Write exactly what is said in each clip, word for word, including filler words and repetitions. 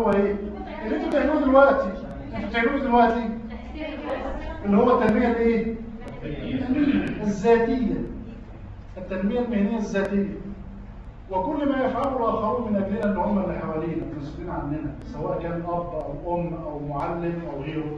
هو ايه؟ اللي انتوا بتعملوه دلوقتي، انتوا بتعملوه دلوقتي اللي هو التنميه الايه؟ الذاتيه، التنميه المهنيه الذاتيه. وكل ما يفعله الاخرون من اجلنا ان هم اللي حوالينا مسؤولين عننا، سواء كان اب او ام او معلم او غيره.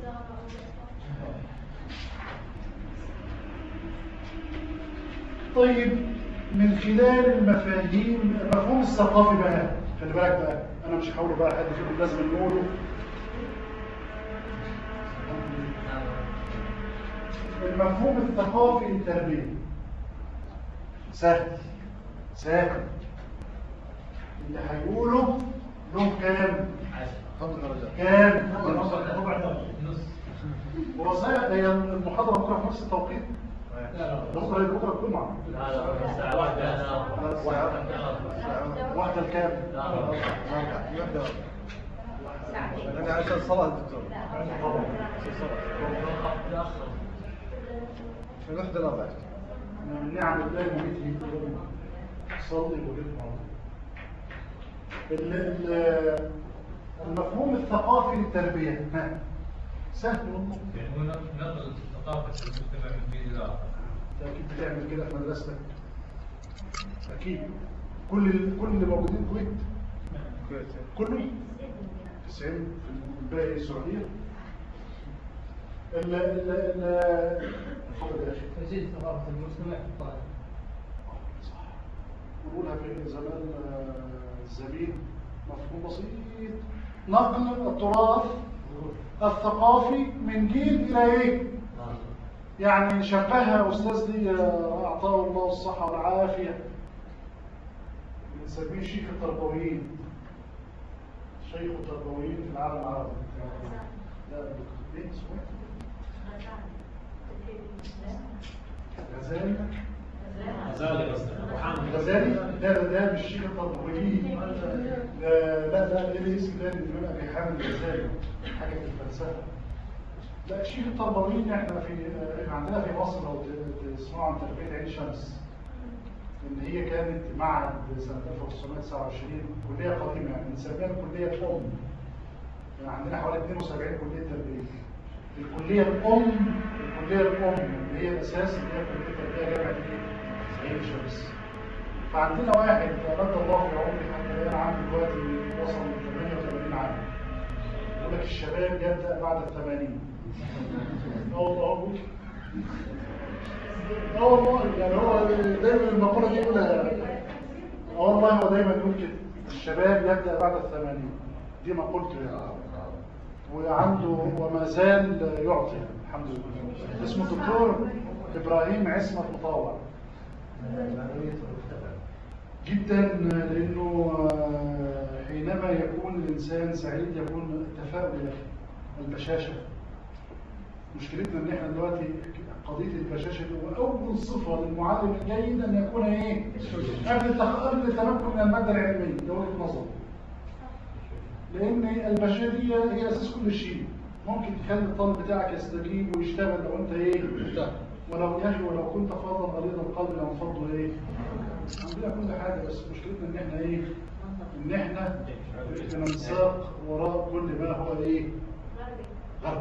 طيب من خلال المفاهيم، المفهوم الثقافي بقى، خلي بالك بقى، انا مش هحاول بقى حد فيكم لازم نقوله. المفهوم الثقافي للتربيه سهل سهل، اللي هيقوله له كام؟ خمس درجات. كام؟ ربع درجه. نص. هو صحيح هي المحاضره بكره في نفس التوقيت؟ لا لا بكره بكره الجمعه. لا لا الساعه واحدة. واحدة الكام؟ لا واحدة. يعني عشان الصلاة دكتور. طبعا. الصلاة. في الوحدة الرابعة. من نعم الله مميت صلي وجد معه. المفهوم الثقافي للتربية سهل والله. يعني هو نقل ثقافة المجتمع من بين الآخر. أكيد بتعمل كده في مدرستك. أكيد. كل كل اللي موجودين كويت. كويت. كله. تسعين في الباقي السعودية. ال ال ال اتفضل يا أخي. تزيد ثقافة المجتمع في الطالب. صح. نقولها في زمان الزميل مفهوم بسيط، نقل التراث الثقافي من جيل إلى إيه؟ يعني شبهها أستاذ لي أعطاه الله الصحة والعافية، بنسميه شيخ التربويين، شيخ التربويين في العالم العربي. لا ليه اسمه غزالي غزالي ده ده ده مش شيخ التربويين، لا لا لا ليه اسم تاني من أبي حامد غزالي، حاجة في الفلسفة. لا شيخ التربويين احنا في عندنا في مصر لو تسمعوا عن تربية عين شمس، ان هي كانت معهد سنة ألف وتسعمائة وتسعة وعشرين، كلية قديمة يعني بنسميها الكلية الأم. يعني عندنا حوالي اثنين وسبعين كلية تربية. الكلية الأم، الكلية الأم اللي هي الأساس اللي هي كلية التربية جامعة عين شمس. فعندنا واحد مد الله في عمري حتى الآن عنده دلوقتي وصل من ثمانية وثمانين عام. يقول لك الشباب يبدأ بعد الثمانين. اه والله اه والله يعني هو دايما المقولة دي يقولها. اه والله هو دايما يقول كده، الشباب يبدأ بعد الثمانين، دي مقولته يعني. وعنده وما زال يعطي الحمد لله. اسمه الدكتور إبراهيم عصمت مطاوع. جدا، لأنه حينما يكون الإنسان سعيد يكون تفاؤل البشاشة. مشكلتنا ان احنا دلوقتي قضيه البشاشه هو اول صفه للمعلم الجيد ان يكون ايه؟ قبل قبل التمكن من الماده العلميه، ده وجهه نظري. لان البشريه هي اساس كل شيء. ممكن تخلي الطالب بتاعك يستجيب ويشتغل لو انت ايه؟ ولو يا اخي ولو كنت فاضا غليظ القلب لانفضوا ايه؟ عندنا كل حاجه، بس مشكلتنا ان احنا ايه؟ ان احنا بننساق وراء كل ما هو ايه؟ غرب.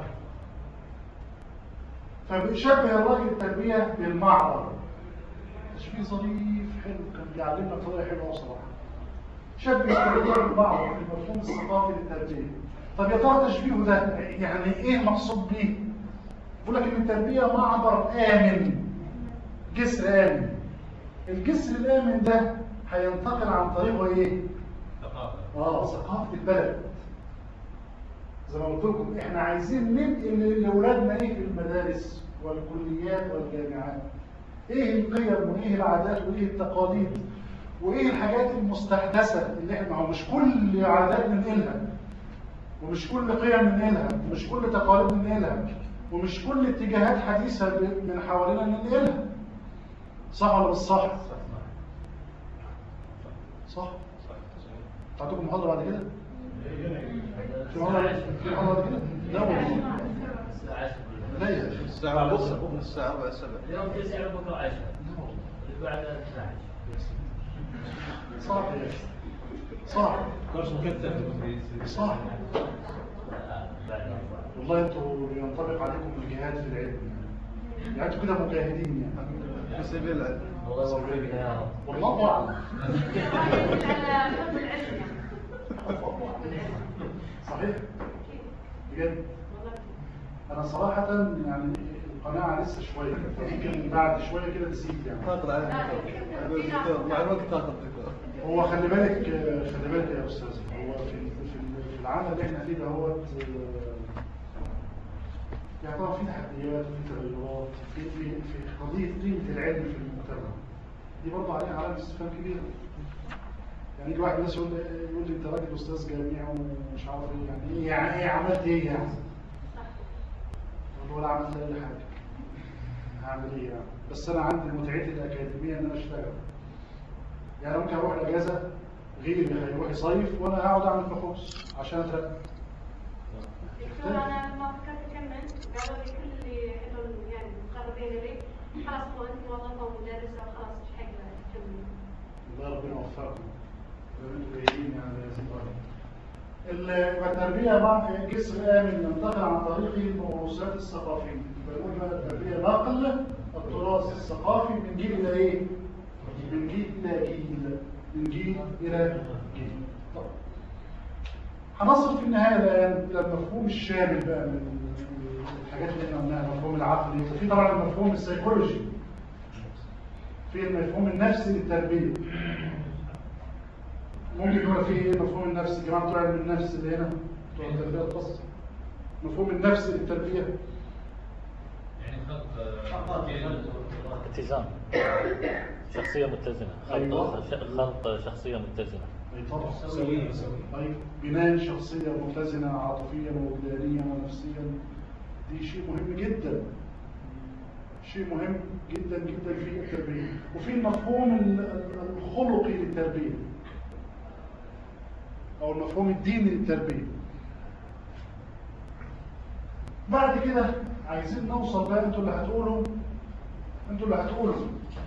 فبيشبه الراجل التربية بالمعبر. تشبيه ظريف حلو، كان بيعلمنا بطريقة حلوة بصراحة. شبه التربية بالمعبر في المفهوم الثقافي للتربية. طب يا ترى تشبيهه ده يعني ايه مقصود بيه؟ بيقول لك ان التربية معبر آمن، جسر آمن. الجسر الآمن ده هينتقل عن طريقه ايه؟ ثقافة. اه ثقافة البلد. زي ما قلت لكم احنا عايزين ننقل لاولادنا ايه في المدارس والكليات والجامعات؟ ايه القيم وايه العادات وايه التقاليد وايه الحاجات المستحدثه اللي احنا، هو مش كل عادات ننقلها ومش كل قيم ننقلها ومش كل تقاليد ننقلها ومش كل اتجاهات حديثه من حوالينا ننقلها. صح ولا مش صح؟ صح؟ تعطيكم محاضره بعد كده؟ في مرة في مرة كده؟ لا والله. لا يا أخي. الساعة بكرة الساعة أربعة سبعة. اليوم تسعة بكرة عشرة. اللي بعدها اثنا عشر. صعب يا أخي. صح كورس مكثف. صح. والله انتوا ينطبق عليكم الجهاد في العلم، يعني انتوا كده مجاهدين يعني في سبيل العلم. الله يوفقنا يا رب. والله اعلم. على حب العلم صحيح بجد. انا صراحه يعني القناعه لسه شويه، يمكن بعد شويه كده تزيد يعني. تاخذ على الدكتور مع الوقت تاخذ دكتور. هو خلي بالك خلي بالك يا استاذ، هو في في في العمل اللي احنا فيه دهوت يعني طبعا في تحديات وفي تغيرات في في في قضيه قيمه العلم في المجتمع، دي برضه عليها علامه استفهام كبيره. يعني يجي واحد الناس يقول لي يقول لي انت راجل استاذ جامعي ومش عارف ايه، يعني ايه يعني ايه عملت ايه يعني؟ اقول له ولا عملت اي حاجه. هعمل ايه يعني؟ بس انا عندي متعتي الاكاديميه ان انا اشتغل. يعني ممكن اروح الاجازه غيري هيروح يصيف وانا هقعد اعمل بحوث عشان اترقى. دكتور انا ما فكرت اكمل، قالوا لي كل اللي يحضرون يعني مقربين لي خلاص هو انت موظفه ومدرسه وخلاص مش حق تكمل. الله ربنا يوفقكم. انتوا جايين يعني يا زباله. التربيه مع جسر امن ينتقل عن طريق الموروثات الثقافيه. بنقول بقى التربيه نقل التراث الثقافي من جيل الى ايه؟ من جيل الى جيل، من جيل الى جيل. طب هنصل في النهايه الان الى المفهوم الشامل بقى من الحاجات اللي احنا قلناها، المفهوم العقلي، في طبعا المفهوم السيكولوجي، في المفهوم النفسي للتربيه. ممكن يكون في ايه المفهوم النفسي؟ جماعه بتوع علم النفس اللي هنا بتوع التربيه الخاصه. المفهوم النفسي للتربيه يعني خط اتزان، شخصية متزنة، أيوة. خلق خلق شخصية متزنة. اي طبعا سوية. طيب بناء شخصيه متزنه عاطفيا ووجدانيا ونفسيا، دي شيء مهم جدا، شيء مهم جدا جدا في التربيه. وفي المفهوم الخلقي للتربيه او المفهوم الديني للتربيه. بعد كده عايزين نوصل بقى، انتوا اللي هتقولوا انتوا اللي هتقولوا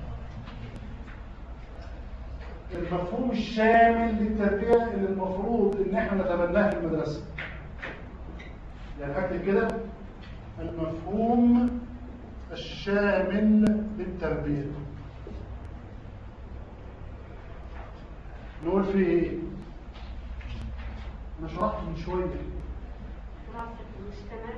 المفهوم الشامل للتربيه اللي المفروض ان احنا نتبناه في المدرسه. يعني هكتب كده المفهوم الشامل للتربيه. نقول فيه ايه؟ انا شرحت من شويه دراسه المجتمع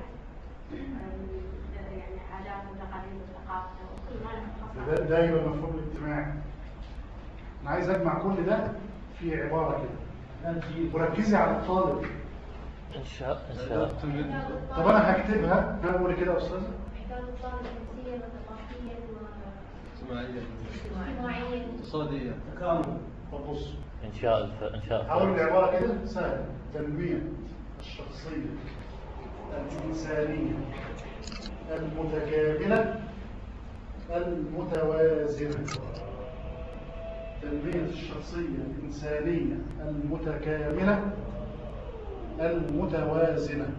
يعني عادات وتقاليد وثقافته وكل ما له ده, ده يبقى المفهوم الاجتماعي. انا عايز اجمع كل ده في عباره كده وركزي على الطالب. انشاء انشاء طب انا هكتبها، هقول كده يا استاذه. احتاج الطالب نفسيا وثقافيا اجتماعية واجتماعيا اقتصادية تكامل. طب بص انشاء الف... انشاء هقول العباره كده سهله: تنميه الشخصيه الانسانيه المتكامله المتوازنه. تنميه الشخصيه الانسانيه المتكامله المتوازنه.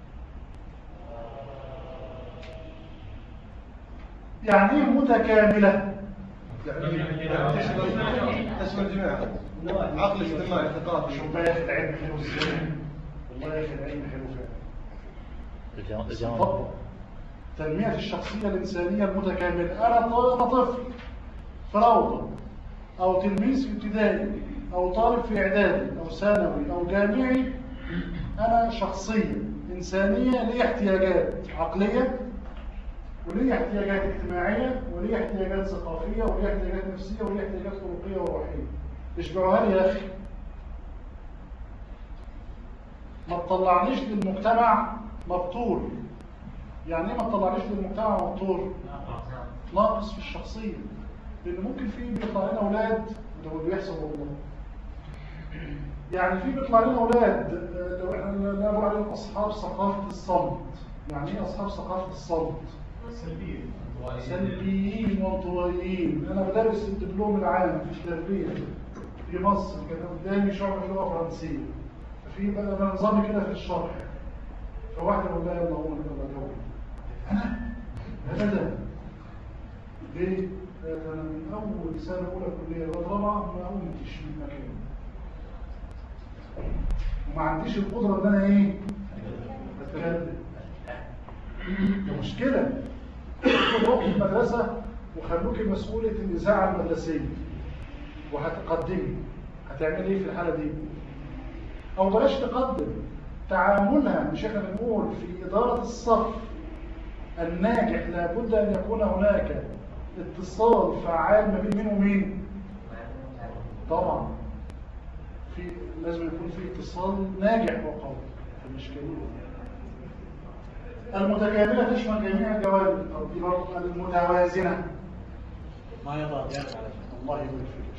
يعني ايه متكامله؟ يعني تشمل تشمل جميع عقل اجتماعي ثقافي. شوف بقى يا اخي العلم حلو ازاي، والله يا اخي العلم حلو فعلا. الجو- بس الجو- نطبق تنمية الشخصية الإنسانية المتكاملة. أنا ط- أنا طفل في روضة أو تلميذ في ابتدائي أو طالب في إعدادي أو ثانوي أو جامعي، أنا شخصية إنسانية لي احتياجات عقلية ولي احتياجات اجتماعية ولي احتياجات ثقافية ولي احتياجات نفسية ولي احتياجات خلقية وروحية. اشبعوها لي يا أخي، ما تطلعنيش للمجتمع مبتور. يعني ايه ما تطلعنيش للمجتمع مبتور؟ ناقص في الشخصية. لأن ممكن في بيطلع لنا أولاد، وده اللي بيحصل والله. يعني في بيطلع لنا أولاد لو احنا نقول عليهم أصحاب ثقافة الصمت. يعني ايه أصحاب ثقافة الصمت؟ سلبية. سلبيين وانطوائيين. أنا بدرس الدبلوم العام في التربية في مصر، كان قدامي شعبة لغة فرنسية، في بقى نظامي كده في الشرح، فواحدة بقول لها يلا قوم يلا جاوب. أنا أبدا. ليه؟ أنا من أول سنة أولى كلية لغاية رابعة ما قمتش من مكاني. وما عنديش القدرة ان انا ايه اتكلم. دي مشكلة. تروح في المدرسة وخلوكي مسؤولة الإذاعة المدرسية وهتقدمي، هتعملي ايه في الحالة دي؟ او بلاش تقدم، تعاملها. مش احنا بنقول في إدارة الصف الناجح لابد ان يكون هناك اتصال فعال ما بين مين ومين؟ طبعا في لازم يكون في اتصال ناجح وقوي. فالإشكالية المتكاملة تشمل جميع الجوانب. طب دي برضه المتوازنة ما يضع جانب على الله يبارك فيك.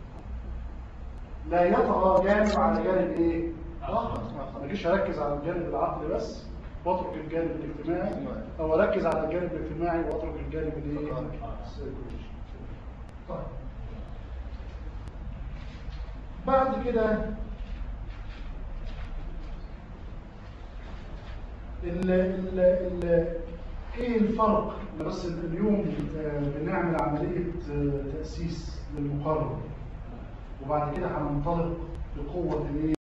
لا يطغى جانب على جانب ايه؟ اخر. ما اجيش اركز على الجانب العقلي بس واترك الجانب الاجتماعي، او اركز على الجانب الاجتماعي واترك الجانب الايه؟ السيكولوجي. طيب بعد كده ال ال ال ايه الفرق؟ بس اليوم بنعمل عملية تأسيس للمقرر، وبعد كده هننطلق بقوة الايه؟